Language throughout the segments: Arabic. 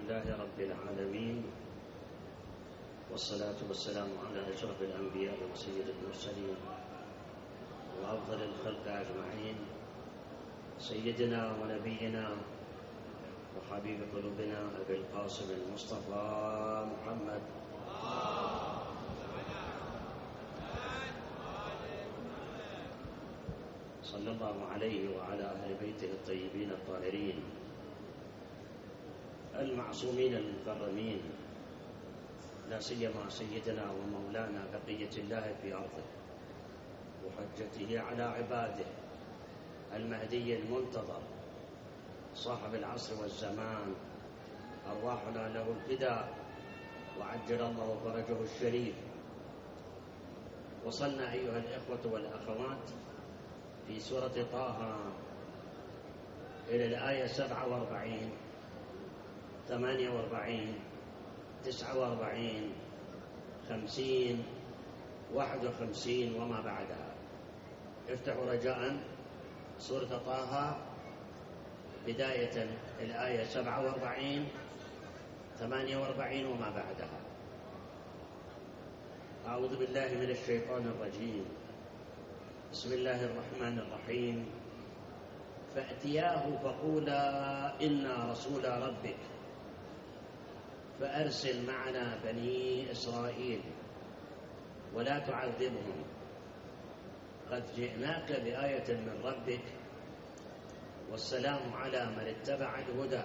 لله رب العالمين، والصلاة والسلام على أشرف الأنبياء وسيد المرسلين وأفضل الخلق أجمعين، سيدنا ونبينا وحبيب قلوبنا أبي القاسم المصطفى محمد صلى الله عليه وعلى أهل بيته الطيبين الطاهرين المعصومين المكرمين، لا سيما سيدنا ومولانا بقية الله في أرضه وحجته على عباده المهدي المنتظر صاحب العصر والزمان، أرواحنا له الفداء وعجل الله فرجه الشريف. وصلنا أيها الإخوة والأخوات في سورة طه إلى الآية 47 48 49 50 51 وما بعدها. افتحوا رجاء سورة طه بداية الآية 47 48 وما بعدها. أعوذ بالله من الشيطان الرجيم. بسم الله الرحمن الرحيم. فأتياه فقولا إنا رسول ربك فأرسل معنا بني إسرائيل ولا تعذبهم قد جئناك بآية من ربك والسلام على من اتبع الهدى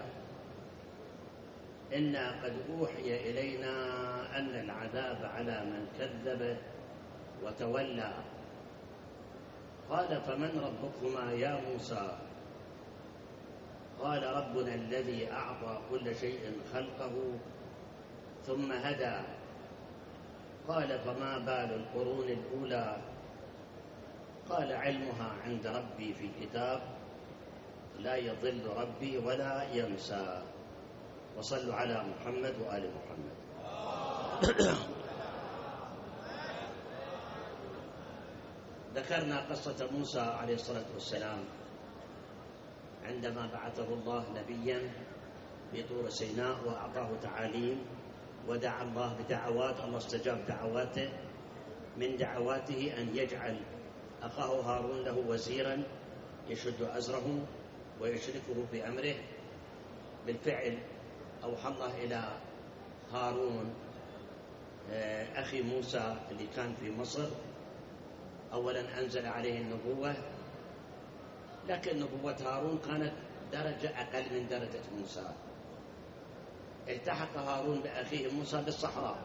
إنا قد أوحي إلينا أن العذاب على من كذب وتولى. قال فمن ربكما يا موسى؟ قال ربنا الذي أعطى كل شيء خلقه ثم هدى. قال فما بال القرون الأولى؟ قال علمها عند ربي في كتاب لا يضل ربي ولا ينسى. وصلوا على محمد وآل محمد. ذكرنا قصة موسى عليه الصلاة والسلام عندما بعثه الله نبيا في طور سيناء وأعطاه تعاليم ودعا الله بدعوات، الله استجاب دعواته. من دعواته أن يجعل أخاه هارون له وزيرا يشد أزره ويشركه في أمره. بالفعل أوحى الله إلى هارون أخي موسى اللي كان في مصر، أولا أنزل عليه النبوة، لكن نبوة هارون كانت درجة أقل من درجة موسى. التحق هارون بأخيه موسى بالصحراء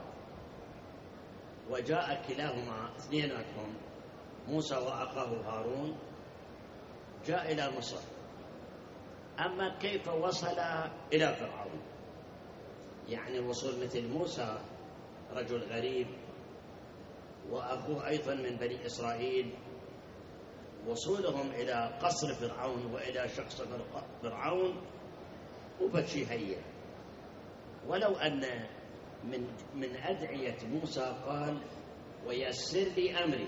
وجاء كلاهما اثنيناتهم موسى وأخاه هارون جاء إلى مصر. أما كيف وصل إلى فرعون؟ يعني وصول مثل موسى رجل غريب وأخوه أيضا من بني إسرائيل، وصولهم إلى قصر فرعون وإلى شخص فرعون وبشي هيئ. ولو أن من أدعية موسى قال ويسر لي أمري.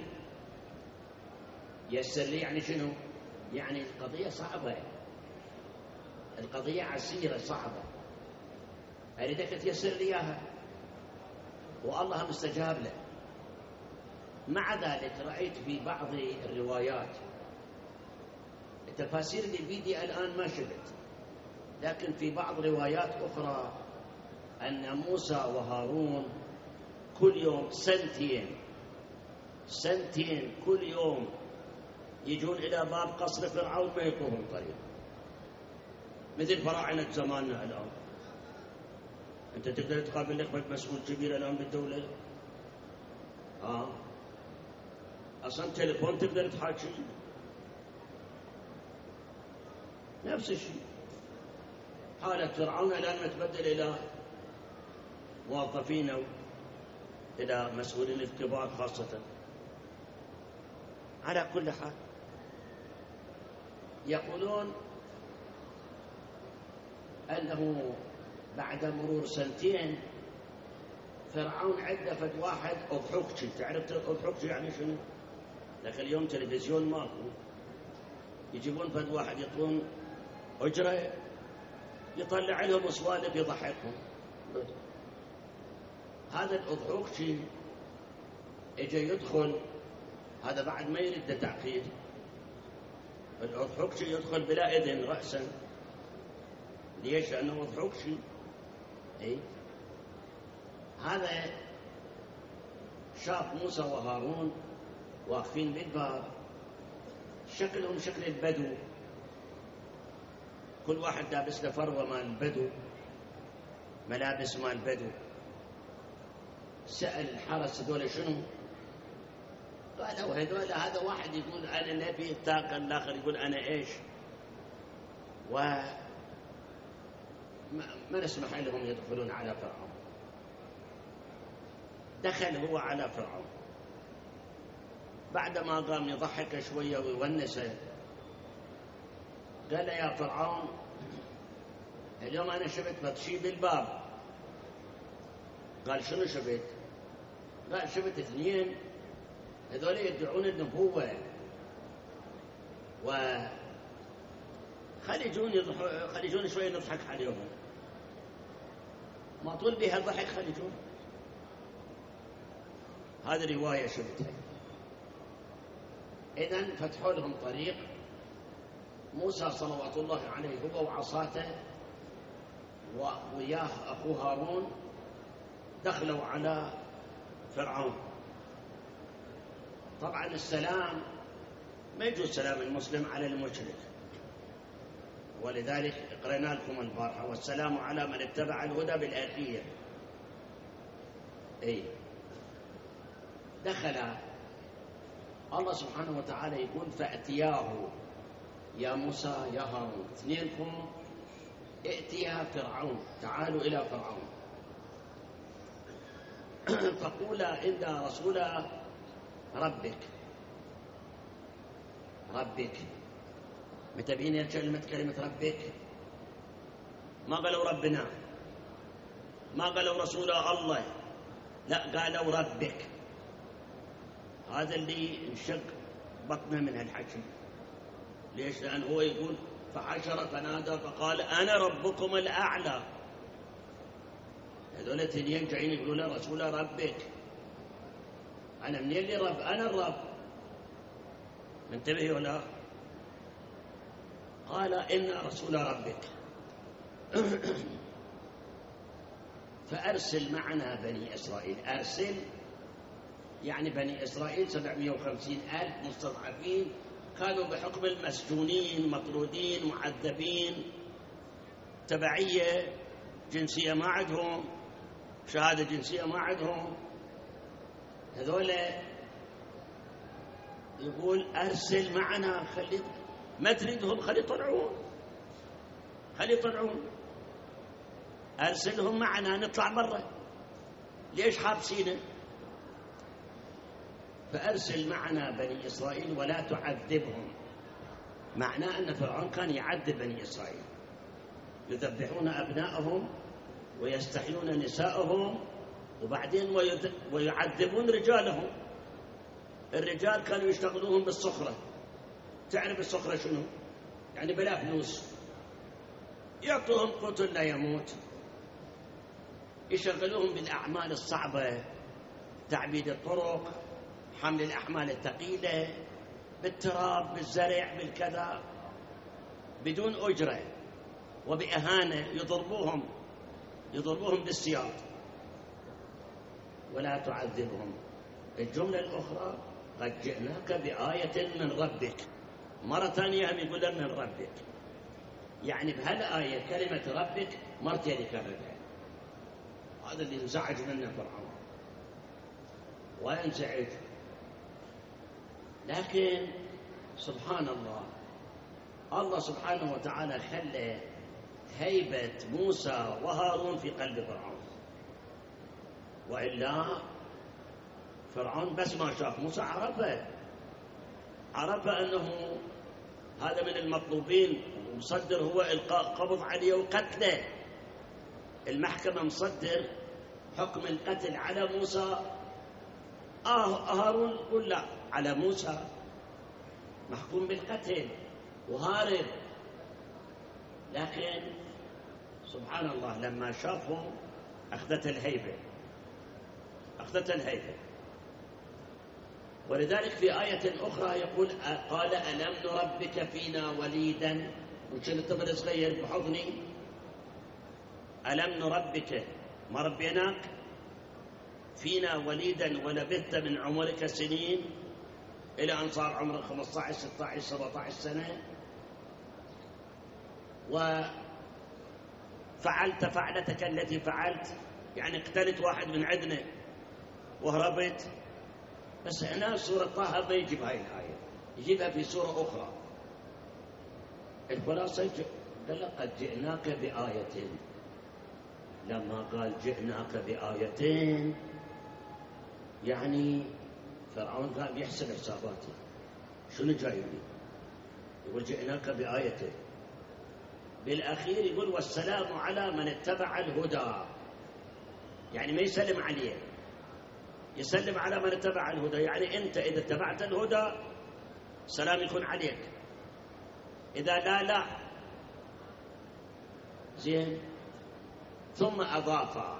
يسر لي يعني شنو؟ يعني القضية صعبة، القضية عسيرة صعبة، أريدك تيسر لي إياها، والله مستجاب له. مع ذلك رأيت في بعض الروايات التفاسير اللي بيدي الآن ما شفت، لكن في بعض روايات أخرى أن موسى وهارون كل يوم سنتين كل يوم يجون إلى باب قصر فرعون ما يطوهم طريق، مثل فراعنة زماننا الآن. أنت تقدر تقابل لك مسؤول كبير الآن بالدولة، أصلا تليفون تقدر تحاكي، نفس الشيء. حالة فرعون الآن متبدل إلى موظفين أو إلى مسؤولين الكبار خاصة. على كل حال يقولون أنه بعد مرور سنتين فرعون عدة فد واحد أضحوكشي. تعرف أضحوكشي يعني شنو؟ لكن اليوم تلفزيون ماكو، يجيبون فد واحد يطلون أجرة يطلع لهم سوالف يضحكهم. هذا الأضحوكشي اجى يدخل، هذا بعد ما يريد تعقيد، الأضحوكشي يدخل بلا إذن رأسا. ليش؟ لأنه أضحوكشي. هذا شاف موسى وهارون واقفين بالباب، شكلهم شكل البدو، كل واحد لابس له فروة مال البدو، ملابس مال البدو. سأل الحرس هذول شنو؟ قالوا هذول، هذا واحد يقول أنا نبي، الثاني الآخر يقول أنا إيش، وما نسمح لهم يدخلون على فرعون. دخل هو على فرعون، بعدما قام يضحك شوية ويونسه، قال يا فرعون اليوم أنا شفت بطشي بالباب. قال شنو شفت؟ قال شفت اثنين هذول يدعون النبوة، خليجون شوية نضحك عليهم، ما طول بها الضحك خليجون. هذه رواية شفتها. إذن فتحوا لهم طريق. موسى صلوات الله عليه هو وعصاته وياه أخوه هارون دخلوا على فرعون. طبعا السلام ما يجوز سلام المسلم على المشرك، ولذلك قرأنا لكم البارحة والسلام على من اتبع الهدى بالآخية. دخل الله سبحانه وتعالى يقول فأتياه يا موسى يا هارون، اثنينكم ائتيا فرعون، تعالوا إلى فرعون فقولا إنا رسول ربك. متبين كلمة ربك، ما قالوا ربنا، ما قالوا رسول الله، لا قالوا ربك. هذا اللي انشق بطنه من هالحكي. ليش؟ لأن هو يقول فحشر فنادى فقال أنا ربكم الأعلى. هذول الاثنين جايين يقولوا له رسول ربك. أنا منين اللي رب؟ أنا الرب. منتبه ولا؟ قال إنا رسول ربك فأرسل معنا بني إسرائيل. أرسل يعني بني إسرائيل 750,000 مستضعفين، كانوا بحكم المسجونين مطرودين معذبين، تبعية جنسية ما عندهم، شهادة جنسية ما عندهم. هذول يقول أرسل معنا، ما تريدهم خلي يطلعون، أرسلهم معنا نطلع برا، ليش حابسينه؟ فأرسل معنا بني إسرائيل ولا تعذبهم. معناه أن فرعون كان يعذب بني إسرائيل، يذبحون أبنائهم ويستحيون نسائهم، وبعدين ويعذبون رجالهم. الرجال كانوا يشتغلوهم بالصخرة. تعرف الصخرة شنو؟ يعني بلا فلوس، يعطوهم قوت لا يموت، يشغلوهم بالأعمال الصعبة، تعبيد الطرق، حمل الأحمال الثقيلة، بالتراب، بالزرع، بالكذا، بدون أجرة وبإهانة. يضربوهم بالسياط. ولا تعذبهم. الجملة الأخرى قد جئناك بآية من ربك. مرة ثانية هم يقول من ربك، يعني بهالآية كلمة ربك مرتين يكررها. هذا اللي انزعج منه فرعون وينزعج. لكن سبحان الله سبحانه وتعالى خلى هيبة موسى وهارون في قلب فرعون، وإلا فرعون بس ما شاف موسى عرف أنه هذا من المطلوبين، ومصدر هو إلقاء قبض عليه وقتله. المحكمة مصدر حكم القتل على موسى. هارون قل لا، على موسى محكوم بالقتل وهارب. لكن سبحان الله لما شافهم أخذت الهيبة. ولذلك في آية أخرى يقول قال ألم نربك فينا وليدا، وكنت طفل صغير بحضني، ألم نربك ما ربيناك فينا وليدا ولبثت من عمرك سنين، إلى أن صار عمرك 15 16 17 سنة، وفعلت فعلتك التي فعلت، يعني اقتلت واحد من عندنا وهربت. بس هنا سورة طه ما يجيب هاي الآية، يجيبها في سورة أخرى. الخلاصة قال قد جئناك بآية. لما قال جئناك بآيتين يعني فرعون قال يحسب حساباته، شنو جايبني؟ يقول جئناك بآية. بالأخير يقول والسلام على من اتبع الهدى، يعني ما يسلم عليه، يسلم على من اتبع الهدى، يعني أنت إذا اتبعت الهدى سلام يكون عليك، إذا لا زين. ثم أضاف،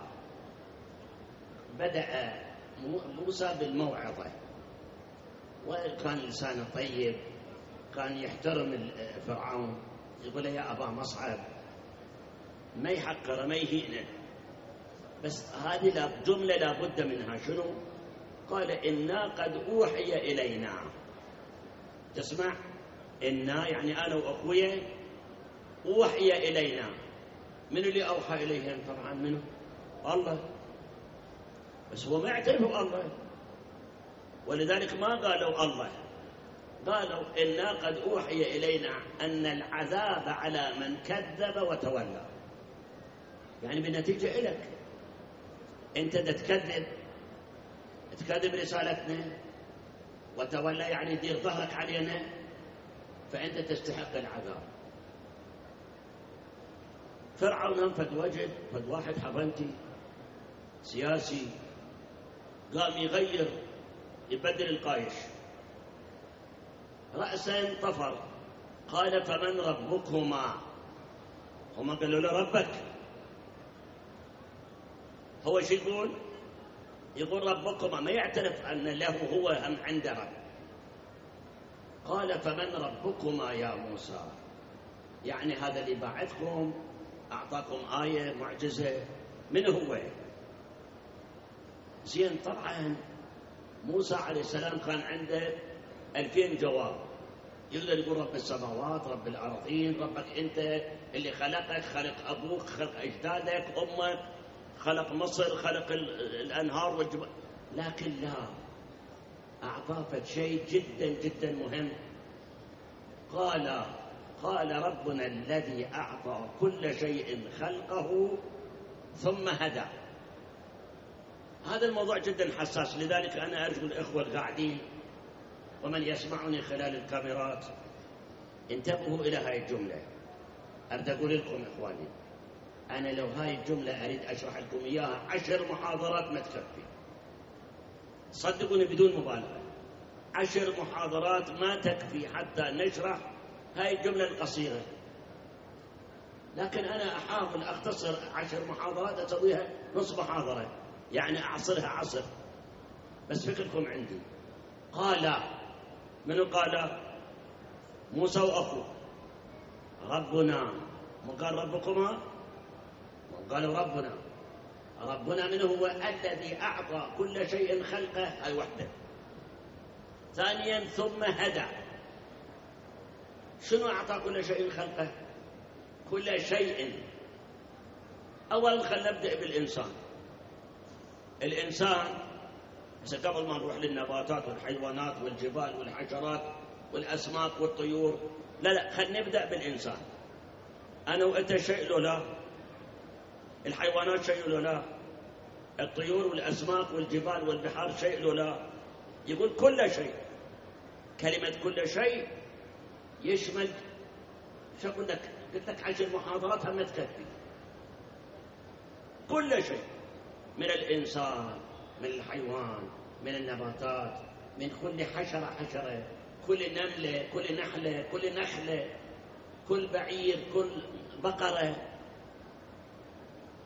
بدأ موسى بالموعظة، وكان لسانه طيب، كان يحترم فرعون، يقول يا أبا مصعب، ما يحقر ما يهينه، بس هذه جملة لا بد منها. شنو؟ قال إنا قد أوحي إلينا. تسمع؟ إنا يعني أنا وأخويا أوحي إلينا. من اللي أوحى إليهم؟ طبعا منه الله، بس هو ما يعترفوا الله، ولذلك ما قالوا الله، قالوا إنا قد أوحي إلينا أن العذاب على من كذب وتولى. يعني بالنتيجة إلك أنت تكذب رسالتنا وتولى، يعني يدير ظهرك علينا، فأنت تستحق العذاب. فرعون هم فد واحد حضنتي سياسي قام يبدل القايش، رأسا طفر، قال فمن ربكما؟ هم قالوا له ربك. هو شو يقول ربكما، ما يعترف أن له هو هم عنده رب. قال فمن ربكما يا موسى؟ يعني هذا اللي باعثكم أعطاكم آية معجزة، من هو؟ زين. طبعا موسى عليه السلام كان عنده 2000 جواب، يقدر يقول رب السماوات، رب الأرضين، ربك أنت اللي خلقك، خلق أبوك، خلق أجدادك، أمك، خلق مصر، خلق الأنهار والجبال، لكن لا، أعطاه شيء جدا جدا مهم. قال ربنا الذي أعطى كل شيء خلقه ثم هدى. هذا الموضوع جدا حساس، لذلك أنا أرجو الإخوة القاعدين ومن يسمعني خلال الكاميرات انتبهوا إلى هاي الجملة. أريد أقول لكم إخواني، أنا لو هاي الجملة أريد أشرح لكم إياها 10 محاضرات ما تكفي، صدقوني بدون مبالغة، 10 محاضرات ما تكفي حتى نشرح هاي الجملة القصيرة. لكن أنا أحاول أختصر 10 محاضرات أسويها نصف محاضرة، يعني أعصرها عصر، بس فكركم عندي. قال، منو قال؟ موسى وأخوه. ربنا، مو قال ربكما؟ قالوا ربنا من هو؟ الذي أعطى كل شيء خلقه، هاي وحده. ثانيا ثم هدى. شنو أعطى كل شيء خلقه؟ كل شيء. أولا خلينا نبدأ بالإنسان. الإنسان بس قبل ما نروح للنباتات والحيوانات والجبال والحشرات والأسماك والطيور، لا خلينا نبدأ بالإنسان. أنا وأنت شيء له لا، الحيوانات شيء له لا، الطيور والأسماك والجبال والبحار شيء له لا. يقول كل شيء. كلمة كل شيء يشمل، شو أقول لك؟ قلت لك 10 محاضرات هم تكفي. كل شيء، من الإنسان، من الحيوان، من النباتات، من كل حشرة، كل نملة، كل نحلة، كل نخلة، كل بعير، كل بقرة،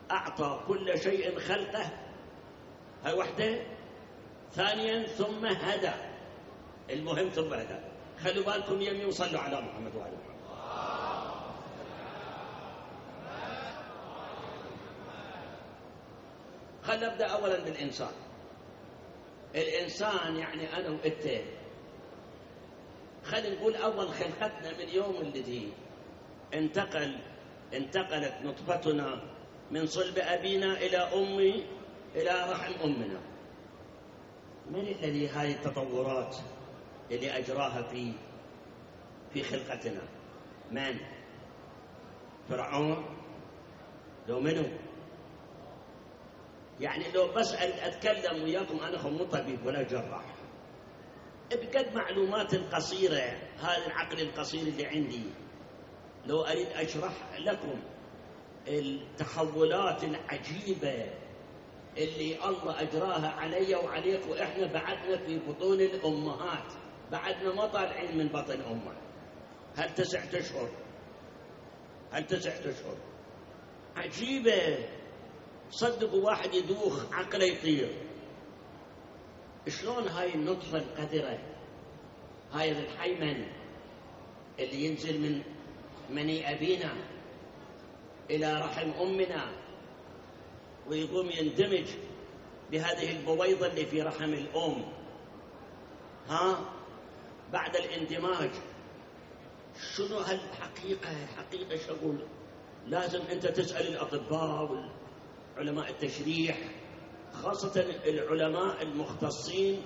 أعطى كل شيء خلقه، هاي وحدة. ثانيا ثم هدى، المهم ثم هدى. خلوا بالكم يمي وصلوا على محمد وعلى محمد. خلنا نبدأ أولا بالإنسان. الإنسان يعني أنا وإنت، خلينا نقول أول خلقتنا من يوم الذي انتقلت نطفتنا من صلب أبينا إلى رحم أمنا. من الذي هذه التطورات اللي أجراها في خلقتنا؟ من؟ فرعون؟ لو منو؟ يعني لو بس أتكلم وياكم، أنا مو طبيب ولا جراح، بقد معلومات قصيرة، هذا العقل القصير اللي عندي، لو أريد أشرح لكم التحولات العجيبة اللي الله أجراها علي وعليك، وإحنا بعدنا في بطون الأمهات، بعدنا ما طالعين من بطن أمه. هل 9 أشهر؟ عجيبة. صدقوا واحد يدوخ عقله يطير. شلون هاي النطفة القذرة، هاي الحيمن اللي ينزل من مني أبينا إلى رحم أمنا ويقوم يندمج بهذه البويضة اللي في رحم الأم. بعد الاندماج شنو هالحقيقة شغل؟ لازم أنت تسأل الأطباء وعلماء التشريح، خاصة العلماء المختصين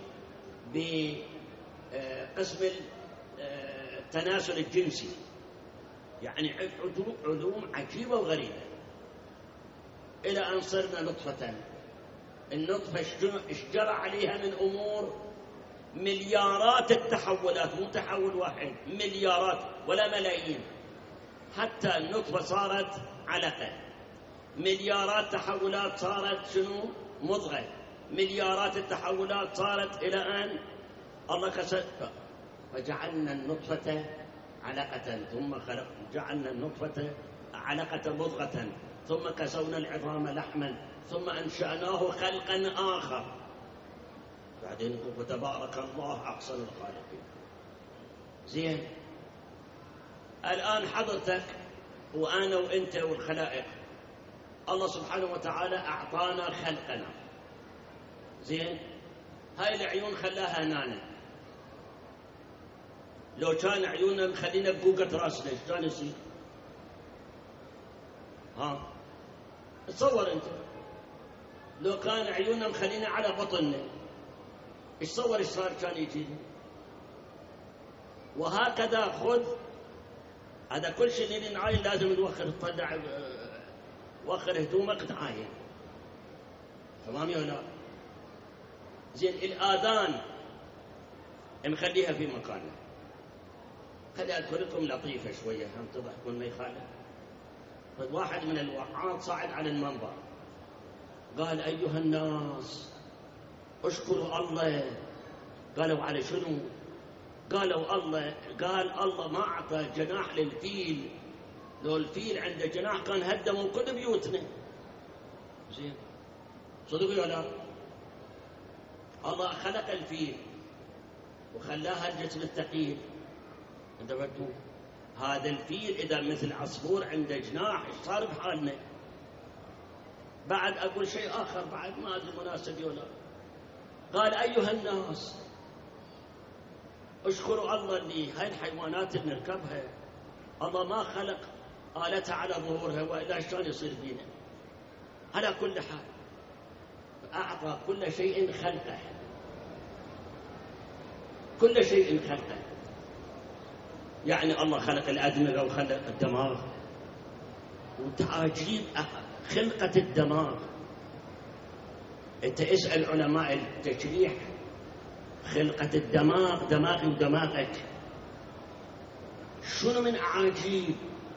بقسم التناسل الجنسي، يعني علوم عجيبة وغريبة. إلى أن صرنا نطفة. النطفة ايش جرى عليها من أمور؟ مليارات التحولات، مو تحول واحد، مليارات ولا ملايين. حتى النطفة صارت علقة، مليارات تحولات صارت شنو؟ مضغة، مليارات التحولات صارت إلى أن الله فجعلنا النطفة علقة، ثم جعلنا النطفة علقة مضغة، ثم كسونا العظام لحما، ثم أنشأناه خلقا آخر. بعدين وتبارك الله أحسن الخالقين. زين، الآن حضرتك وأنا وأنت والخلائق، الله سبحانه وتعالى أعطانا خلقنا. زين، هاي العيون خلاها نانا. لو كان عيوننا مخلينا بقوقة راسنا ايش كان يصير؟ تصور انت لو كان عيوننا مخلينا على بطننا، ايش تصور ايش صار كان يجينا؟ وهكذا خذ هذا كل شيء اللي نعاين لازم نوخر، تطلع وخر هدومك تعاين، تمام يا لا؟ زين، الآذان نخليها في مكانها. خلي أذكر لكم لطيفة شوية هم تضحكون ما يخالف. واحد من الوعاظ صعد على المنبر قال: أيها الناس اشكروا الله. قالوا: على شنو؟ قالوا قال الله ما أعطى جناح للفيل، لو الفيل عنده جناح كان هدموا كل بيوتنا. زين، صدقوا يا لا؟ الله خلق الفيل وخلاها الجسم الثقيل. انتبهتوا؟ هذا الفيل إذا مثل عصفور عنده جناح ايش صار بحالنا؟ بعد أقول شيء آخر بعد ما أدري مناسب ولا. قال: أيها الناس اشكروا الله اللي هاي الحيوانات اللي نركبها الله ما خلق آلتها على ظهورها، وإلا شلون يصير فينا؟ على كل حال أعطى كل شيء خلقه، كل شيء خلقه. يعني الله خلق الأدمغة وخلق الدماغ، وتعاجيب خلقة الدماغ. أنت اسأل علماء التشريح، خلقة الدماغ، دماغي ودماغك شنو من أعاجيب.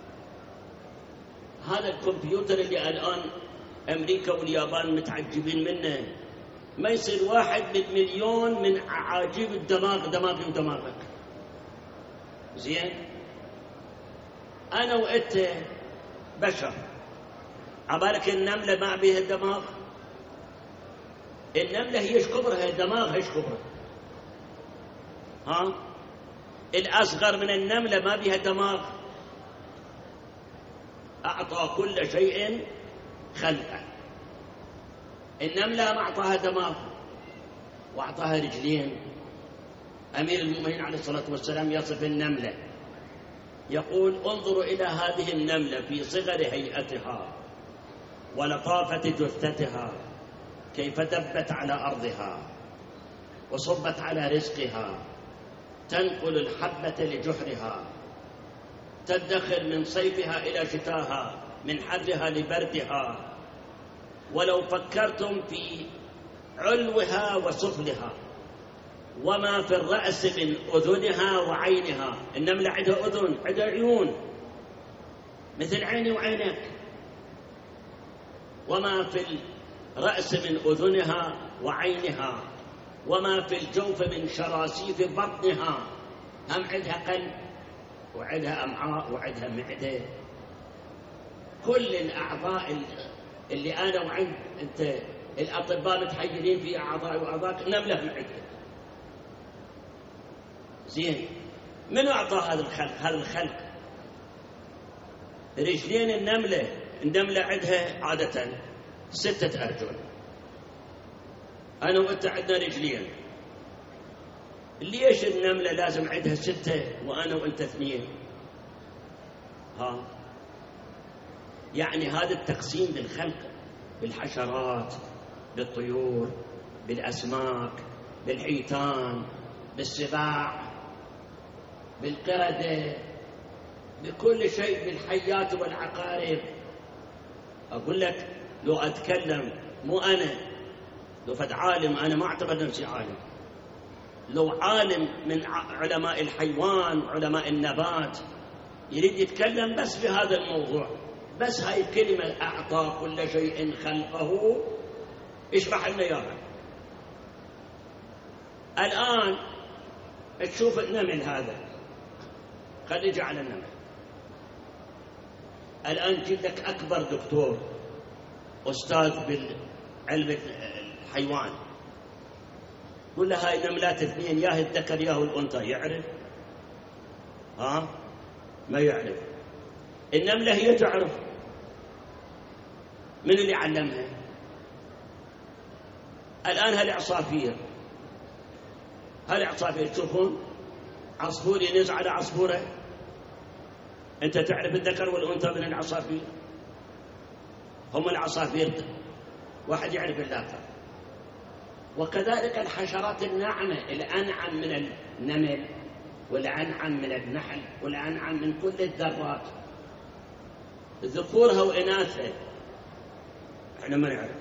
هذا الكمبيوتر اللي الآن أمريكا واليابان متعجبين منه، ما يصير 1/1,000,000 من أعاجيب الدماغ، دماغي ودماغك. زين، أنا وأنت بشر، عبالك النملة ما بيها دماغ؟ النملة هي كبرها، الدماغ هيش كبرها. ها؟ الأصغر من النملة ما بيها دماغ. أعطى كل شيء خلقه. النملة ما أعطاها دماغ وأعطاها رجلين. أمير المؤمنين عليه الصلاة والسلام يصف النملة يقول: انظروا إلى هذه النملة في صغر هيئتها ولطافة جثتها، كيف دبت على أرضها وصبت على رزقها، تنقل الحبة لجحرها، تدخر من صيفها إلى شتاها، من حرها لبردها. ولو فكرتم في علوها وسفلها وما في الرأس من أذنها وعينها. النملة عندها أذن، عندها عيون مثل عيني وعينك. وما في الرأس من أذنها وعينها، وما في الجوف من شراسيف بطنها. هم عندها قلب وعندها أمعاء وعندها معدة. كل الأعضاء اللي أنا وعند أنت الأطباء متحيرين في أعضاء وأعضاء، النملة معدة. زين، من أعطى هذا الخلق؟ هذا الخلق رجلين النملة عندها عادة 6 أرجل. أنا وأنت عندنا رجلين. ليش النملة لازم عندها 6 وأنا وأنت 2؟ ها؟ يعني هذا التقسيم بالخلق، بالحشرات، بالطيور، بالأسماك، بالحيتان، بالسباع، بالقردة، بكل شيء، بالحيات والعقارب. أقول لك لو أتكلم، مو أنا، لو فد عالم، أنا ما أعتبر نفسي عالم، لو عالم من علماء الحيوان وعلماء النبات يريد يتكلم بس في هذا الموضوع، بس هاي الكلمة أعطى كل شيء خلقه، اشرح لنا إياها. الآن تشوف النمل هذا، خلي نجي على النمل. الآن جيب لك أكبر دكتور أستاذ بالعلم الحيوان، قل له هاي نملات 2، ياهي الذكر ياهي الأنثى، يعرف؟ ها؟ ما يعرف. النملة هي تعرف. من اللي علمها؟ الآن هالعصافير تشوفون عصفور ينز على عصفورة، أنت تعرف الذكر والأنثى من العصافير؟ هم العصافير واحد يعرف الآخر. وكذلك الحشرات الناعمة، الأنعم من النمل والأنعم من النحل والأنعم من كل الذرات، ذكورها وإناثها احنا ما نعرف.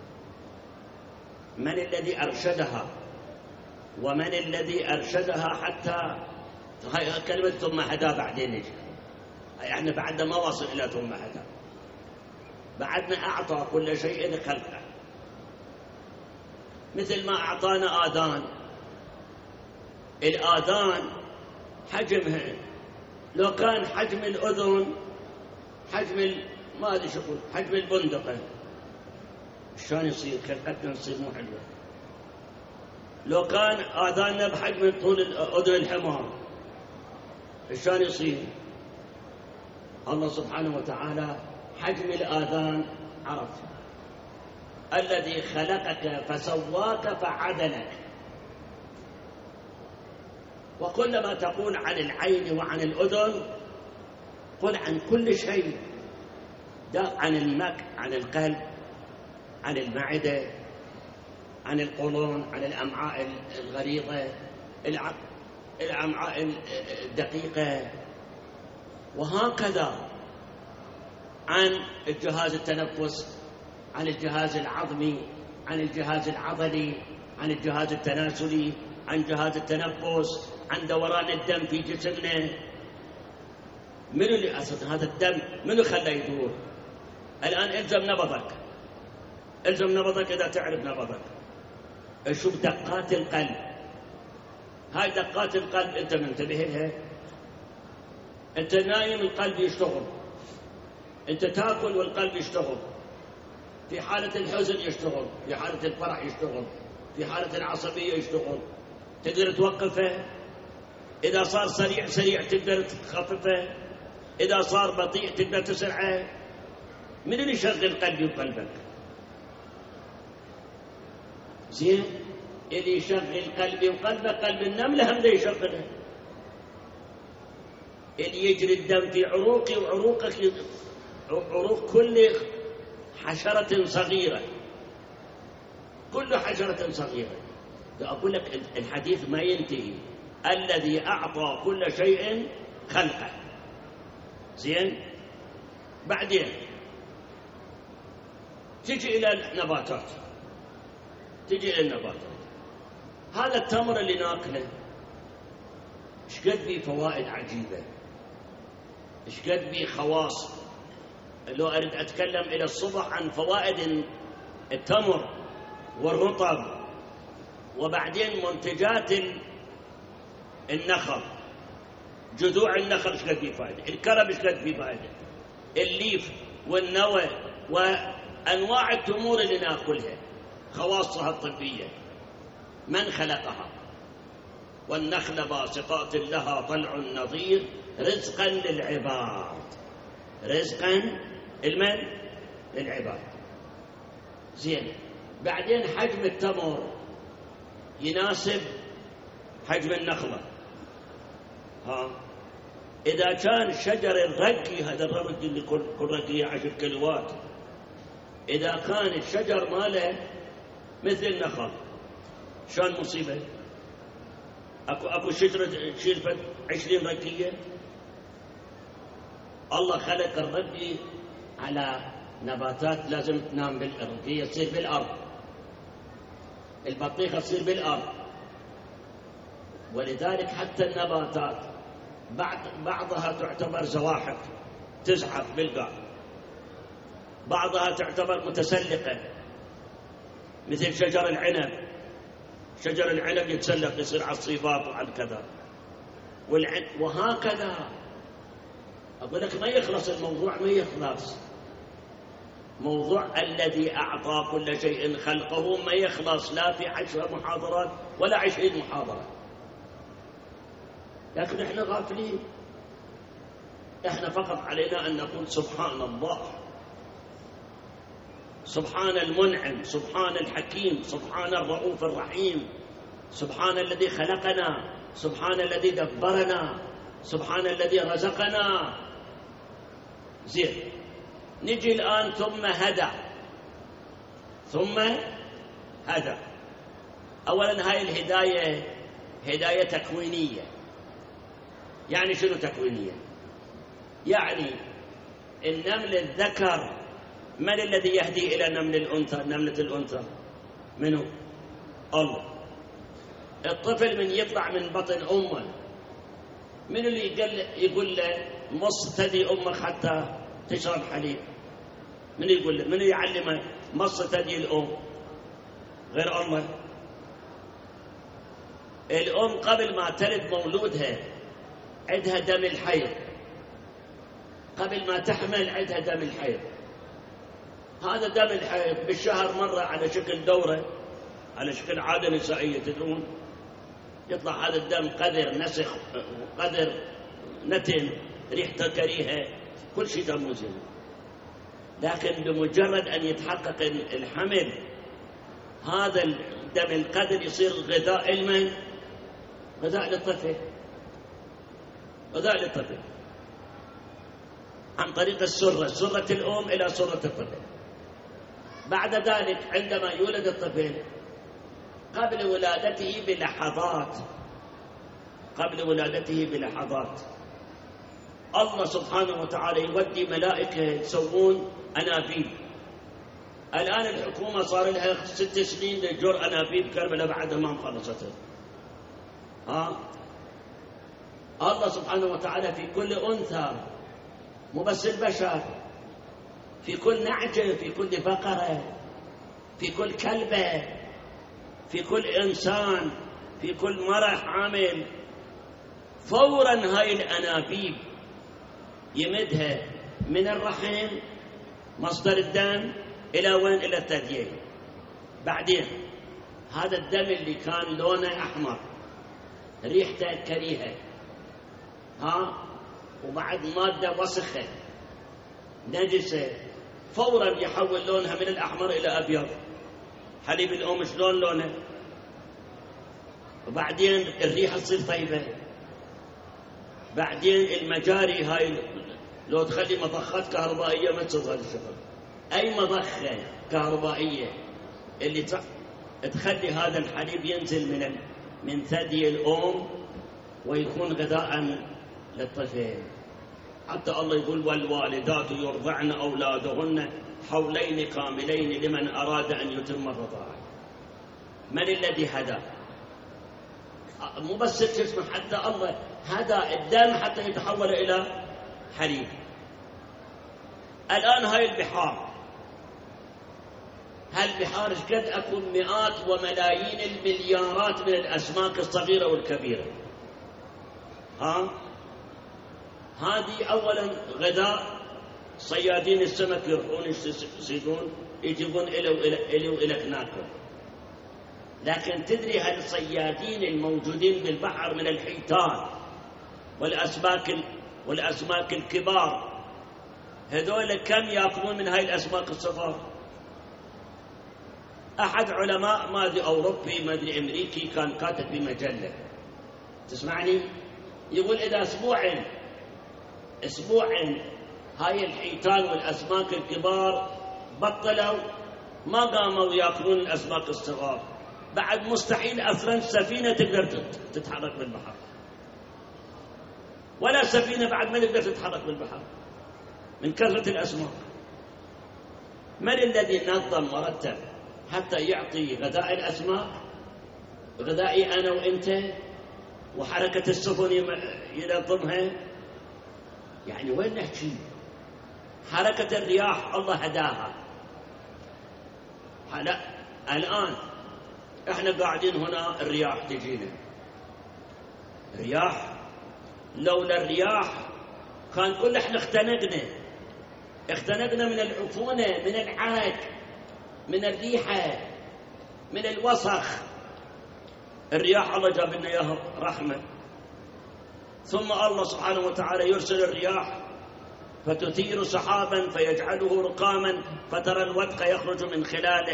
من الذي أرشدها ومن الذي أرشدها حتى كلمة ثم هدى بعدين نجي. احنا بعدنا ما وصل إلى ثم هدى، بعدنا أعطى كل شيء خلقه. مثل ما أعطانا آذان، الآذان حجمها لو كان حجم الأذن حجم ما أدري شو أقول، حجم البندقة، شلون يصير خلقتنا تصير مو حلوة؟ لو كان آذاننا بحجم طول أذن الحمار شلون يصير؟ الله سبحانه وتعالى حجم الآذان عرف. الذي خلقك فسواك فعدلك. وكلما تقول عن العين وعن الأذن قل عن كل شيء، عن عن القلب، عن المعدة، عن القولون، عن الأمعاء الغليظة، الأمعاء الدقيقة، وهكذا عن الجهاز التنفس، عن الجهاز العظمي، عن الجهاز العضلي، عن الجهاز التناسلي، عن جهاز التنفس، عن دوران الدم في جسمنا. من اللي أسس هذا الدم؟ من خلاه يدور؟ الآن الزم نبضك، الزم نبضك إذا تعرف نبضك، شوف دقات القلب. هاي دقات القلب أنت منتبه لها؟ أنت نايم القلب يشتغل، أنت تأكل والقلب يشتغل، في حالة الحزن يشتغل، في حالة الفرح يشتغل، في حالة العصبية يشتغل. تقدر توقفه. إذا صار سريع سريع تقدر تخففه، إذا صار بطيء تقدر تسرعه. من اللي يشغل قلبي وقلبك؟ زين، اللي يشغل قلبي وقلبك قلب النملة هم اللي يشغله. اللي يجري الدم في عروقي وعروقك، عروق كل حشرة صغيرة، كل حشرة صغيرة. أقول لك الحديث ما ينتهي. الذي أعطى كل شيء خلقه. زين، بعدين تجي إلى النباتات. تجي إلى النباتات. هذا التمر اللي ناكله شقد فيه فوائد عجيبة، شقد فيه خواص. لو أريد أتكلم إلى الصبح عن فوائد التمر والرطب، وبعدين منتجات النخل، جذوع النخل شقد فيه فائدة، الكرم شقد فيه فائدة، الليف والنوى وأنواع التمور اللي ناكلها، خواصها الطبية. من خلقها؟ والنخل باسقات لها طلع نضيد رزقا للعباد. رزقا للعباد. زين، بعدين حجم التمر يناسب حجم النخلة. إذا كان شجر الرقي، هذا الرقي اللي كل رقية 10 كيلوات، إذا كان الشجر ماله مثل النخل، شلون مصيبة؟ أكو شجرة تشيل 20 رقية. الله خلق الرقي على نباتات لازم تنام بالرقية، تصير بالأرض. البطيخة تصير بالأرض. ولذلك حتى النباتات بعضها تعتبر زواحف تزحف بالقاع، بعضها تعتبر متسلقة مثل شجر العنب. شجر العنب يتسلق يصير على الصيفات وعلى كذا وهكذا. أقول لك ما يخلص الموضوع، ما يخلص موضوع الذي أعطى كل شيء خلقه، ما يخلص لا في 10 محاضرات ولا 20 محاضرة. لكن احنا غافلين. احنا فقط علينا أن نقول سبحان الله، سبحان المنعم، سبحان الحكيم، سبحان الرؤوف الرحيم، سبحان الذي خلقنا، سبحان الذي دبرنا، سبحان الذي رزقنا. زين، نجي الآن ثم هدى. أولا هاي الهداية هداية تكوينية. يعني شنو تكوينية؟ يعني النمل الذكر من الذي يهدي إلى نمل الأنثى؟ نملة الأنثى منه؟ الله. الطفل من يطلع من بطن أمه من اللي يقول له مص ثدي أمك حتى تشرب حليب؟ من يقول له؟ من يعلمه مص ثدي الأم غير أمه؟ الأم قبل ما تلد مولودها عندها دم الحيض، قبل ما تحمل عندها دم الحيض. هذا دم الحيض بالشهر مرة على شكل دورة، على شكل عادة نسائية. تدرون يطلع هذا الدم قدر نسخ وقدر نتن، ريحته كريهة، كل شيء دم زين. لكن بمجرد أن يتحقق الحمل هذا الدم القدر يصير غذاء المن، غذاء للطفل، غذاء للطفل عن طريق سرة الأم إلى سرة الطفل. بعد ذلك عندما يولد الطفل قبل ولادته بلحظات الله سبحانه وتعالى يودي ملائكة يسوون أنابيب. الآن الحكومة صار لها 6 سنين لجر أنابيب كربلاء بعدها ما خلصتها. الله سبحانه وتعالى في كل أنثى، مو بس البشر، في كل نعجة، في كل بقرة، في كل كلبة، في كل إنسان، في كل مرأة حامل، فورا هاي الأنابيب يمدها من الرحم مصدر الدم إلى وين؟ إلى الثديين. بعدين هذا الدم اللي كان لونه أحمر ريحته كريهة، وبعد مادة وسخة نجسة، فورا يحول لونها من الأحمر إلى أبيض. حليب الأم شلون لونه؟ وبعدين الريحة تصير طيبة. بعدين المجاري هاي لو تخلي مضخات كهربائية ما تصير هذا الشغل. أي مضخة كهربائية اللي تخلي هذا الحليب ينزل من ثدي الأم ويكون غذاء للطفل. حتى الله يقول والوالدات يرضعن أولادهن حولين كاملين لمن أراد أن يتم الرضاعة. من الذي هدى؟ مو بس الجسم، حتى الله هدى الدم حتى يتحول إلى حليب. الآن هاي البحار، هالبحار قد أكون مئات وملايين المليارات من الأسماك الصغيرة والكبيرة. هذه أولا غذاء صيادين السمك، يروحون يصيدون يجيبون إلي وإلك ناكل. لكن تدري هالصيادين الموجودين بالبحر من الحيتان والأسماك الكبار، هذول كم يأكلون من هاي الأسماك الصغار؟ أحد علماء ما أدري أوروبي ما أدري أمريكي كان كاتب في مجلة، تسمعني؟ يقول إذا أسبوعين هاي الحيتان والأسماك الكبار بطلوا ما قاموا يأكلون الأسماك الصغار، بعد مستحيل أصلاً سفينة تقدر تتحرك بالبحر، ولا سفينة بعد ما تقدر تتحرك بالبحر من كثرة الأسماك. من الذي نظم ورتب حتى يعطي غذاء الأسماك غذائي أنا وإنت، وحركة السفن ينظمها؟ يعني وين نحكي؟ حركة الرياح الله هداها. الآن احنا قاعدين هنا الرياح تجينا، رياح، لولا الرياح كان كل احنا اختنقنا من العفونة، من العرق، من الريحة، من الوسخ. الرياح الله جاب لنا اياها رحمة. ثم الله سبحانه وتعالى يرسل الرياح فتثير سحابا فيجعله رقاما فترى الودق يخرج من خلاله.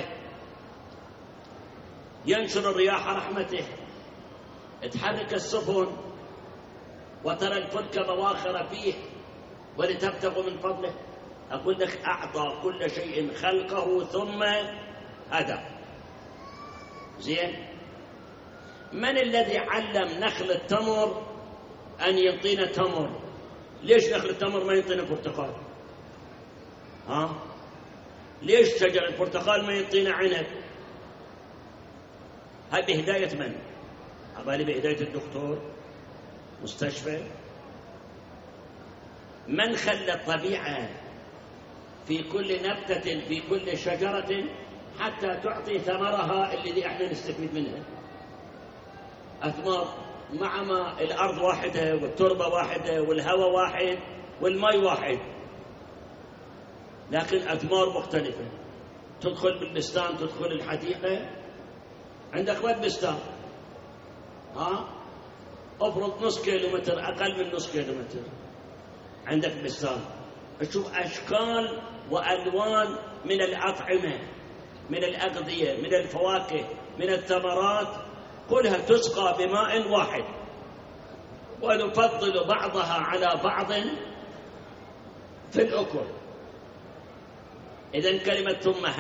ينشر الرياح رحمته، تحرك السفن وترى الفلك بواخر فيه ولتبتغوا من فضله. أقول لك أعطى كل شيء خلقه ثم هدى. زين؟ من الذي علم نخل التمر أن يعطينا تمر؟ ليش نخل التمر ما يعطينا برتقال؟ ليش شجر البرتقال ما يعطينا عنب؟ هاي بهداية من؟ عبالي بهداية الدكتور مستشفى؟ من خلى الطبيعة في كل نبتة في كل شجرة حتى تعطي ثمرها اللي احنا نستفيد منها؟ أثمار، مع ما الأرض واحدة والتربة واحدة والهواء واحد والماء واحد، لكن أثمار مختلفة. تدخل بالبستان، تدخل الحديقة، عندك وين بستان؟ أفرض نص كيلومتر، أقل من نص كيلومتر عندك بستان، تشوف أشكال وألوان من الأطعمة، من الأغذية، من الفواكه، من الثمرات، كلها تسقى بماء واحد، ونفضل بعضها على بعض في الأكل. إذن كلمة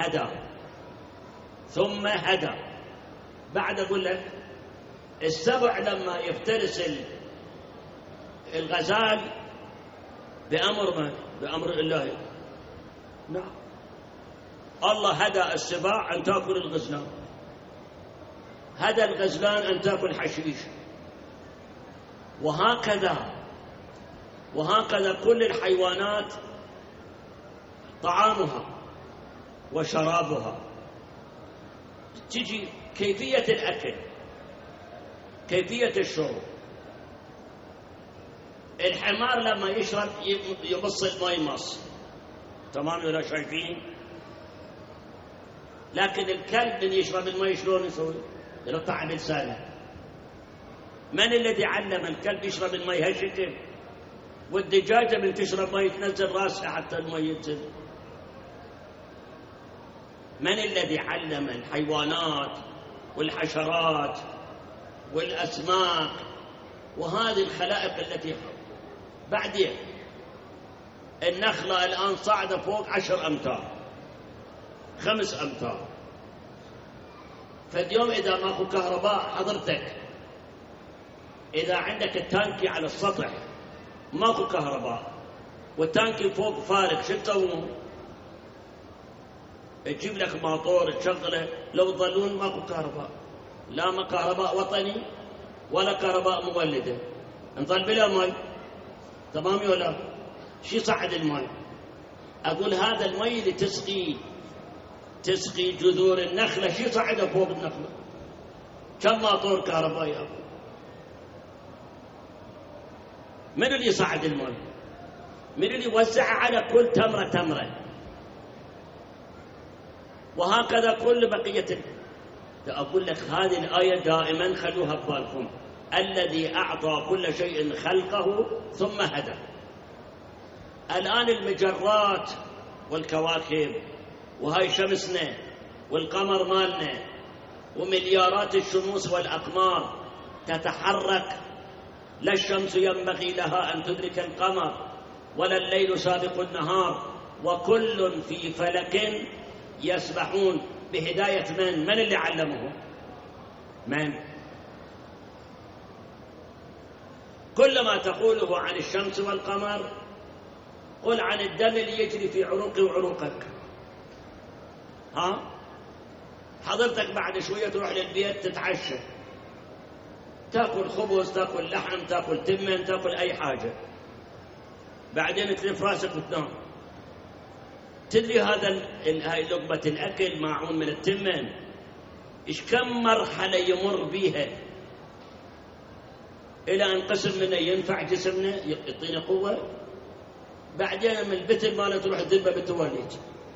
ثم هدى بعد أقول لك السبع لما يفترس الغزال بأمر من؟ بأمر الله. نعم، الله هدى السباع أن تأكل الغزلان، هدى الغزلان أن تأكل حشيش، وهكذا كل الحيوانات طعامها وشرابها. تجي كيفية الأكل، كيفية الشرب. الحمار لما يشرب يمص الماء مص، تمام ولا شايفين؟ لكن الكلب من يشرب الماء شلون يسوي؟ يقطع بلسانه. من الذي علم الكلب يشرب الماء هالشكل؟ والدجاجة من تشرب ماء تنزل راسها حتى الماء ينزل. من الذي علم الحيوانات والحشرات والأسماك وهذه الخلائق التي بعدين النخلة الآن صاعدة فوق 10 أمتار 5 أمتار. فاليوم إذا ماكو كهرباء حضرتك، إذا عندك التانكي على السطح ماكو كهرباء والتانكي فوق فارغ، شو تسوون؟ تجيب لك ماطور تشغله، لو تظلون ماكو كهرباء، لا كهرباء وطني ولا كهرباء مولدة، نظل بلا ماء. تمام ولا؟ شو يصعد الماء؟ أقول هذا الماء اللي تسقي جذور النخلة، شو يصعده فوق النخلة؟ كم ماطور كهرباء يا أبو؟ من اللي يصعد الماء؟ من اللي يوزعها على كل تمرة تمرة؟ وهكذا كل بقية. أقول لك هذه الآية دائما خلوها ببالكم، الذي أعطى كل شيء خلقه ثم هدى. الآن المجرات والكواكب وهاي شمسنا والقمر مالنا ومليارات الشموس والأقمار تتحرك، لا الشمس ينبغي لها أن تدرك القمر ولا الليل سابق النهار، وكل في فلك يسبحون بهداية من اللي علمهم؟ من؟ كل ما تقوله عن الشمس والقمر قل عن الدم اللي يجري في عروقي وعروقك. حضرتك بعد شوية تروح للبيت تتعشى، تأكل خبز، تأكل لحم، تأكل تمن، تأكل أي حاجة، بعدين تلف راسك وتنام. تدري هاي لقمة الأكل معون من التمن إيش كم مرحلة يمر بيها إلى أن قسم منه ينفع جسمنا يعطينا قوة، بعدين من البتل ماله تروح تذبه بالتوليد.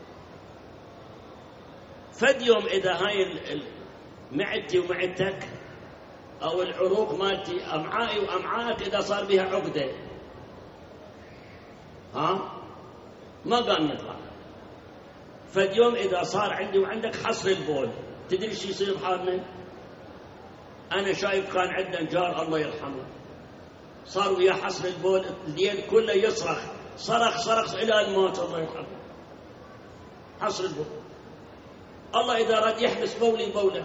فد يوم إذا هاي معدتي ومعدتك أو العروق مالتي أمعائي وأمعائك إذا صار بها عقدة ما قام يطلع. فاليوم إذا صار عندي وعندك حصر البول، تدري شو يصير بحالنا؟ أنا شايف كان عندنا جار الله يرحمه صار ويا حصر البول الليل كله يصرخ، صرخ إلى الموت الله يرحمه. حصر البول، الله إذا راد يحبس بولي بولك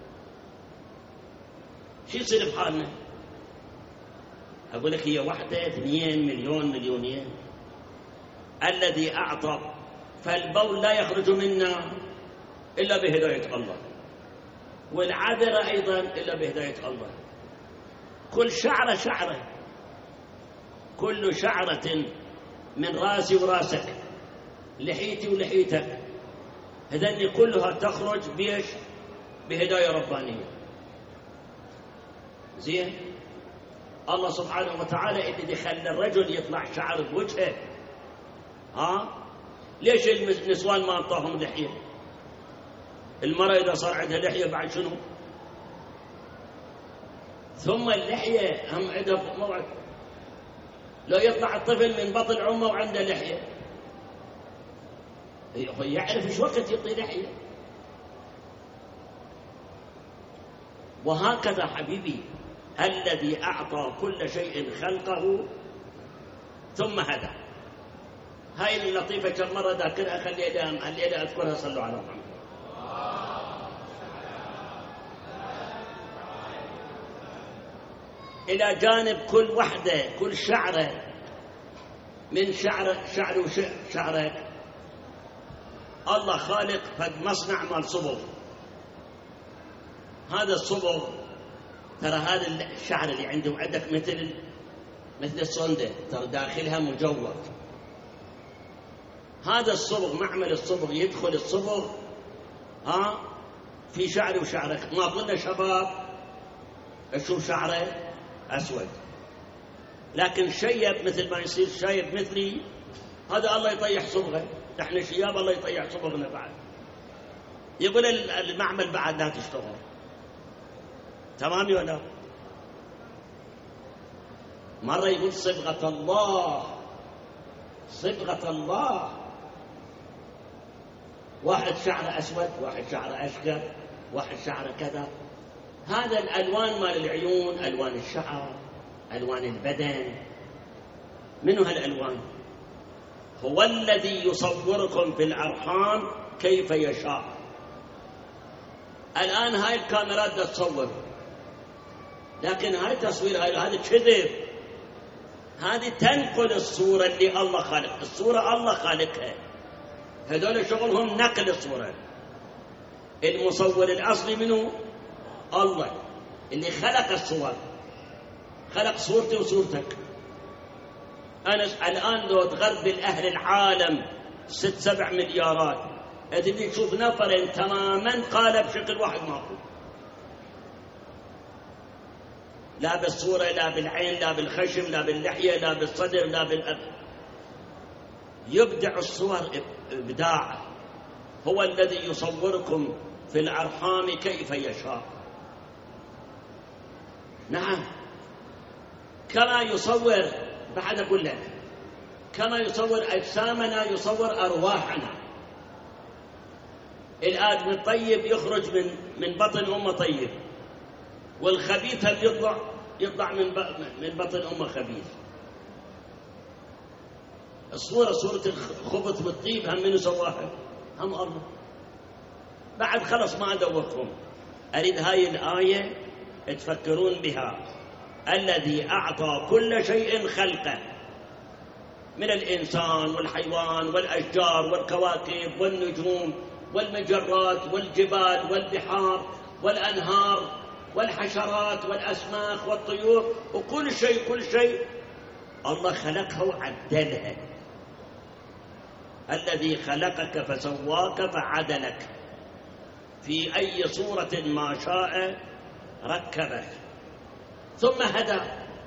شو يصير بحالنا؟ أقول لك هي واحدة 2 مليون مليونين. الذي أعطى، فالبول لا يخرج منا إلا بهداية الله، والعذرة أيضا إلا بهداية الله. كل شعرة كل شعرة من راسي وراسك، لحيتي ولحيتك، هذني كلها تخرج بيش؟ بهداية ربانية. زين؟ الله سبحانه وتعالى اللي خلى الرجل يطلع شعر بوجهه، ليش النسوان ما انطاهم لحية؟ المرأة إذا صار عندها لحية بعد شنو؟ ثم اللحية هم عندها موعد، لو يطلع الطفل من بطن أمه وعنده لحية يعرف ايش وقت يعطي لحية. وهكذا حبيبي الذي أعطى كل شيء خلقه ثم هدى. هاي اللطيفة كم مرة ذاكرها، خلينا أذكرها. صلوا على محمد. إلى جانب كل وحدة، كل شعرة من شعر وشعرك، الله خالق فد مصنع مال صبغ. هذا الصبغ ترى هذا الشعر اللي عنده عندك مثل الصندة، ترى داخلها مجوف. هذا الصبغ، معمل الصبغ، يدخل الصبغ في شعري وشعرك. ما ظل شباب اشوف شعره اسود، لكن شيب مثل ما يصير شايب مثلي، هذا الله يطيح صبغه. نحن شياب الله يطيح صبغنا بعد. يقول المعمل بعد لا تشتغل. تمام ولا؟ مرة يقول صبغة الله، صبغة الله، واحد شعره أسود، واحد شعره أشقر، واحد شعره كذا. هذا الألوان مال العيون، ألوان الشعر، ألوان البدن. منو هالألوان؟ هو الذي يصوركم في الأرحام كيف يشاء. الآن هاي الكاميرات تصور، لكن هاي تصوير، هذا كذب. هذه تنقل الصورة اللي الله خالق، الصورة الله خالقها، هذول شغلهم نقل الصورة. المصور الأصلي منه الله اللي خلق الصور، خلق صورتي وصورتك. أنا الآن لو تغربل أهل العالم 6-7 مليارات، تبي تشوف نفرين تماما قالب بشكل واحد ماكو، لا بالصورة، لا بالعين، لا بالخشم، لا باللحية، لا بالصدر، لا بالأرض. يبدع الصور إبداع. هو الذي يصوركم في الأرحام كيف يشاء. نعم، كما يصور، بعد أقول لك، كما يصور أجسامنا يصور أرواحنا. الآدم الطيب يخرج من بطن أمه طيب، والخبيث يطلع من بطن أمه خبيث. الصورة صورة الخبث والطيب هم من سواها؟ هم الله. بعد خلص ما أدوقكم، أريد هاي الآية تفكرون بها. الذي أعطى كل شيء خلقه، من الإنسان والحيوان والأشجار والكواكب والنجوم والمجرات والجبال والبحار والأنهار والحشرات والأسماك والطيور، وكل شيء كل شيء الله خلقها وعدلها. الذي خلقك فسواك فعدلك، في أي صورة ما شاء ركبك، ثم هدى.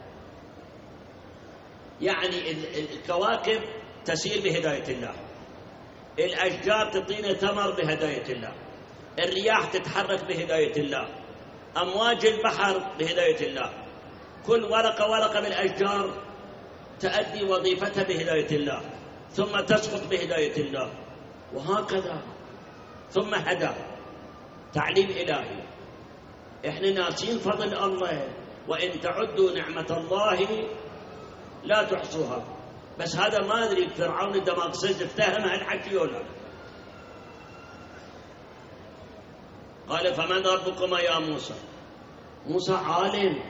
يعني الكواكب تسير بهداية الله، الأشجار تعطينا ثمر بهداية الله، الرياح تتحرك بهداية الله، أمواج البحر بهداية الله، كل ورقة من الأشجار تؤدي وظيفتها بهداية الله، ثم تسقط بهداية الله، وهكذا. ثم هدى، تعليم إلهي. إحنا ناسين فضل الله، وإن تعدوا نعمة الله لا تحصوها. بس هذا ما أدري فرعون الدماغسيس افتهم هالحكي ولا. قال فمن ربكما يا موسى؟ موسى عالم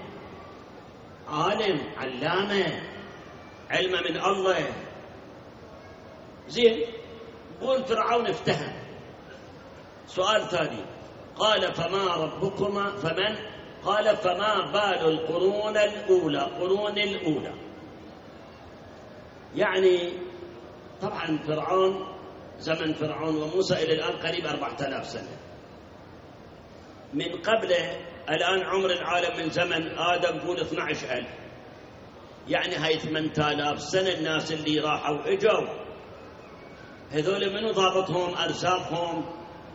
علامة، علم من الله. زين، قول فرعون افتهم. سؤال ثاني، قال فما ربكما؟ فمن؟ قال فما بال القرون الأولى. يعني طبعا فرعون، زمن فرعون وموسى إلى الآن قريب 4000 سنة. من قبله الآن عمر العالم من زمن آدم قول 12,000. يعني هاي 8000 سنة الناس اللي راحوا اجوا، هذول منو ضابطهم؟ أرزاقهم.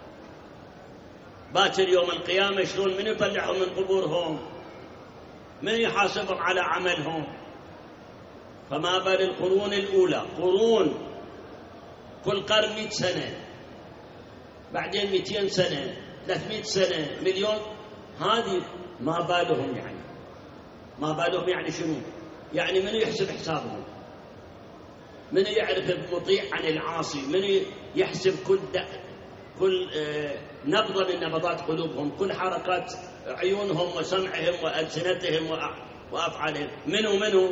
باكر يوم القيامة شلون منو يطلعهم من قبورهم؟ منو يحاسبهم على عملهم؟ فما بال القرون الأولى، قرون كل قرن 100 سنة، بعدين 200 سنة، 300 سنة، مليون. هذه ما بالهم. يعني ما بالهم يعني شنو؟ يعني منو يحسب حسابهم؟ منو يعرف المطيع عن العاصي؟ منو يحسب كل نبضة من نبضات قلوبهم، كل حركات عيونهم وسمعهم وألسنتهم وأفعالهم؟ منو؟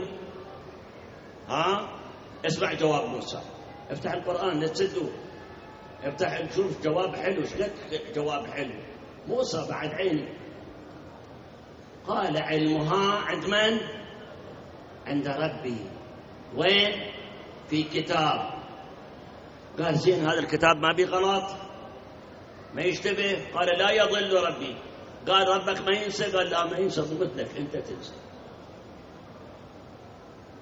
اسمع جواب موسى. افتح القرآن لا تسدوه، افتح شوف جواب حلو. شلت جواب حلو موسى بعد عيني. قال علمها عند من؟ عند ربي. وين؟ في كتاب. قال زين، هذا الكتاب ما بيه غلط، ما يشتبه. قال لا يضل ربي. قال ربك ما ينسى؟ قال لا ما ينسى، مثلك انت تنسى.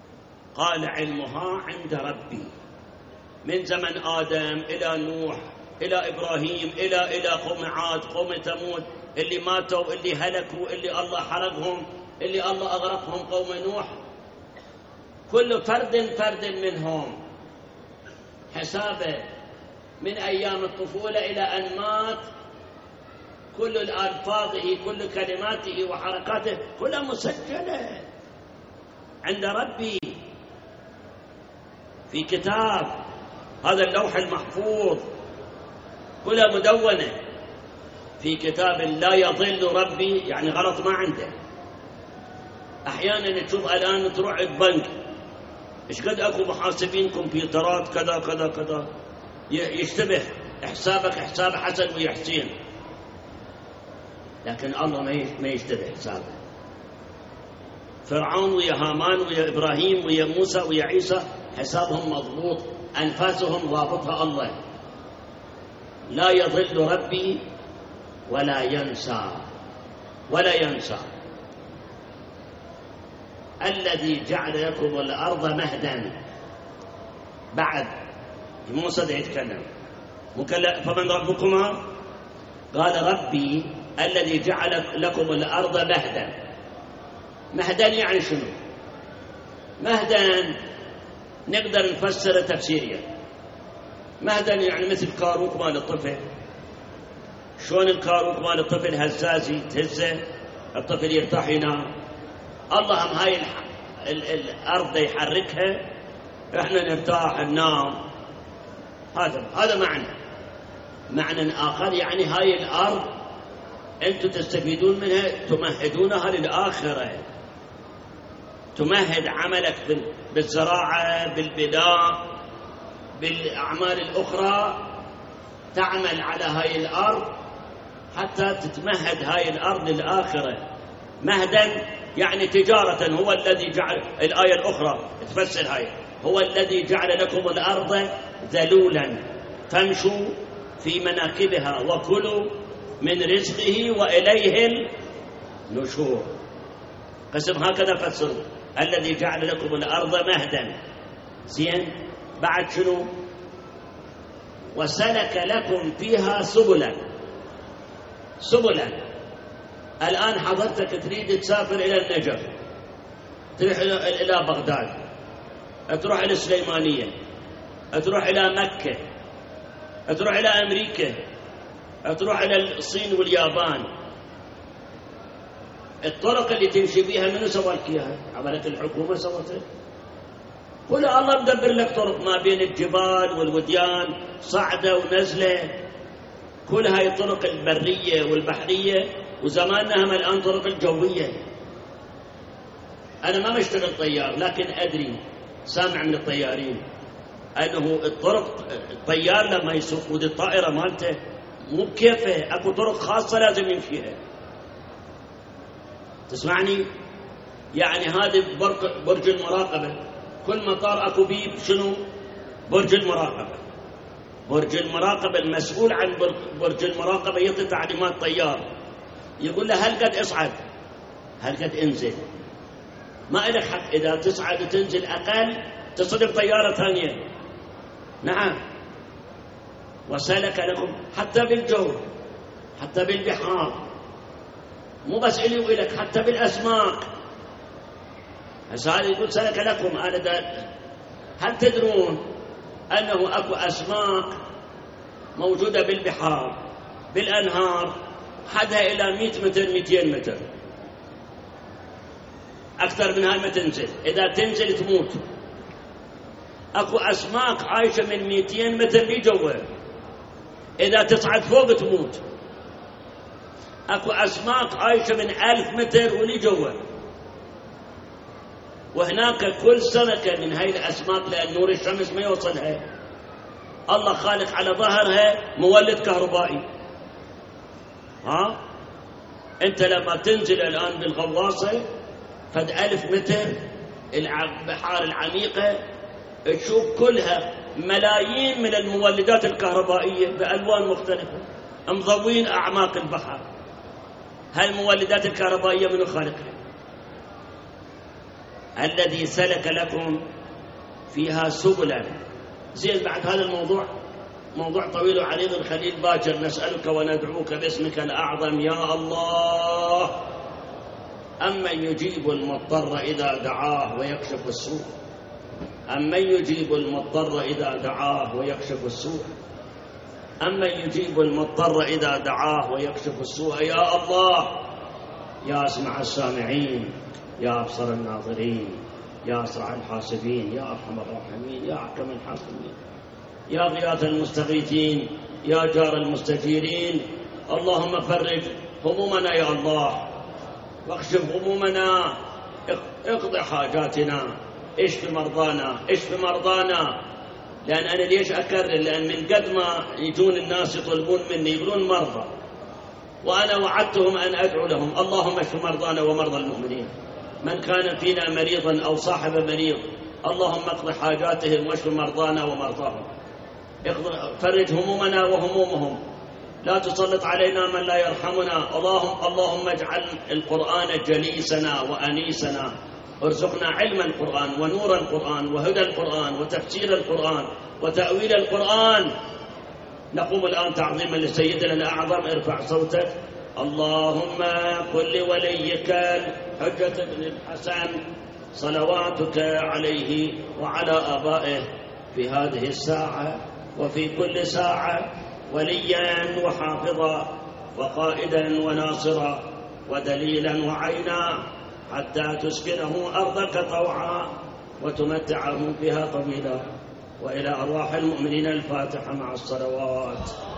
قال علمها عند ربي، من زمن آدم إلى نوح إلى إبراهيم، إلى قوم عاد، قوم ثمود، اللي ماتوا، اللي هلكوا، اللي الله حرقهم، اللي الله أغرقهم، قوم نوح. كل فرد منهم حسابه من أيام الطفولة إلى أن مات، كل ألفاظه، كل كلماته وحركاته كلها مسجلة عند ربي في كتاب، هذا اللوح المحفوظ، كلها مدونة في كتاب لا يضل ربي، يعني غلط ما عنده. أحيانا تشوف الآن تروح البنك، إيش قد أكو محاسبين كمبيوترات كذا كذا كذا، يشتبه حسابك حساب حسن ويا حسين، لكن الله ما يشتبه حسابه. فرعون ويا هامان ويا إبراهيم ويا موسى ويا عيسى حسابهم مضبوط، أنفاسهم ضابطها الله. لا يضل ربي ولا ينسى. الذي جعل لكم الأرض مهدا. بعد موسى ده يتكلم، فمن ربكما؟ قال ربي الذي جعل لكم الأرض مهدا يعني شنو؟ مهدا نقدر نفسر تفسيريا. مهدا يعني مثل كاروك مال الطفل. شلون الكاروك مال الطفل هزازي تهزه الطفل يرتاح ينام، الله هم هاي الأرض يحركها احنا نرتاح ننام. هذا معنى آخر، يعني هاي الأرض أنتم تستفيدون منها، تمهدونها للآخرة، تمهد عملك بالزراعة، بالبناء، بالأعمال الأخرى، تعمل على هاي الأرض حتى تتمهد هاي الأرض للآخرة. مهدا يعني تجارة. هو الذي جعل، الآية الأخرى تفسر هاي، هو الذي جعل لكم الأرض ذلولا فامشوا في مناكبها وكلوا من رزقه وإليه النشور. قسم هكذا فسروا، الذي جعل لكم الأرض مهدا. زين، بعد شنو؟ وسلك لكم فيها سبلا. الآن حضرتك تريد تسافر إلى النجف، تروح إلى بغداد، تروح إلى السليمانية، تروح إلى مكة، تروح إلى أمريكا، تروح إلى الصين واليابان. الطرق اللي تمشي بيها منو سوى لك إياها؟ عملت الحكومة سوتها؟ كلها الله مدبر لك طرق ما بين الجبال والوديان، صعدة ونزلة، كل هاي الطرق البرية والبحرية، وزماننا هم الآن طرق الجوية. أنا ما بشتغل طيار، لكن أدري، سامع من الطيارين أنه الطيار لما يسوق ودي الطائرة مالته مو بكيفه، أكو طرق خاصة لازم يمشيها. تسمعني؟ يعني هذه برج المراقبة، كل مطار أكو بيه شنو؟ برج المراقبة. برج المراقبة المسؤول عن برج المراقبة يعطي تعليمات طيار، يقول له هل قد اصعد، هل قد انزل. ما إلك حق إذا تصعد وتنزل أقل تصدق طيارة ثانية. نعم، وسلك لكم حتى بالجو، حتى بالبحار، مو بس إلي وإلك، حتى بالأسماك. هذا يقول سلك لكم. هل تدرون أنه أكو أسماك موجودة بالبحار بالأنهار حدها إلى 100 متر 200 متر، أكثر من هاي ما تنزل، إذا تنزل تموت. أكو أسماك عايشة من 200 متر لجوا، إذا تصعد فوق تموت. أكو أسماك عايشة من 1000 متر ولجوا. وهناك كل سمكة من هاي الأسماك لأن نور الشمس ما يوصلها، الله خالق على ظهرها مولد كهربائي. أنت لما تنزل الآن بالغواصة فد 1000 متر البحار العميقة تشوف كلها ملايين من المولدات الكهربائية بألوان مختلفة مضوين أعماق البحر. هالمولدات الكهربائية من خالقها؟ الذي سلك لكم فيها سبلا. زين، بعد هذا الموضوع موضوع طويل وعريض. الخليل باكر نسألك وندعوك باسمك الأعظم يا الله، أمن يجيب المضطر إذا دعاه ويكشف السوء، أمن يجيب المضطر إذا دعاه ويكشف السوء، أمن يجيب المضطر إذا دعاه ويكشف السوء. يا الله، يا أسمع السامعين، يا أبصر الناظرين، يا أسرع الحاسبين، يا أرحم الراحمين، يا أحكم الحاكمين، يا غياث المستغيثين، يا جار المستجيرين. اللهم فرج همومنا يا الله، واكشف همومنا، اقض حاجاتنا، اشف مرضانا، اشف مرضانا. لأن أنا ليش أكرر؟ لأن من قد ما يجون الناس يطلبون مني يقولون مرضى، وأنا وعدتهم أن أدعو لهم. اللهم اشف مرضانا ومرضى المؤمنين، من كان فينا مريضا أو صاحب مريض اللهم اقض حاجاتهم واشف مرضانا ومرضاهم، فرج همومنا وهمومهم، لا تسلط علينا من لا يرحمنا. اللهم اجعل القرآن جليسنا وأنيسنا، ارزقنا علم القرآن ونور القرآن وهدى القرآن وتفسير القرآن وتأويل القرآن. نقوم الآن تعظيما لسيدنا الأعظم. ارفع صوتك. اللهم قل لوليك حجة بن الحسن صلواتك عليه وعلى آبائه في هذه الساعة وفي كل ساعة وليا وحافظا وقائدا وناصرا ودليلا وعينا، حتى تسكنه أرضك طوعا وتمتعه بها طويلا. وإلى أرواح المؤمنين الفاتحة مع الصلوات.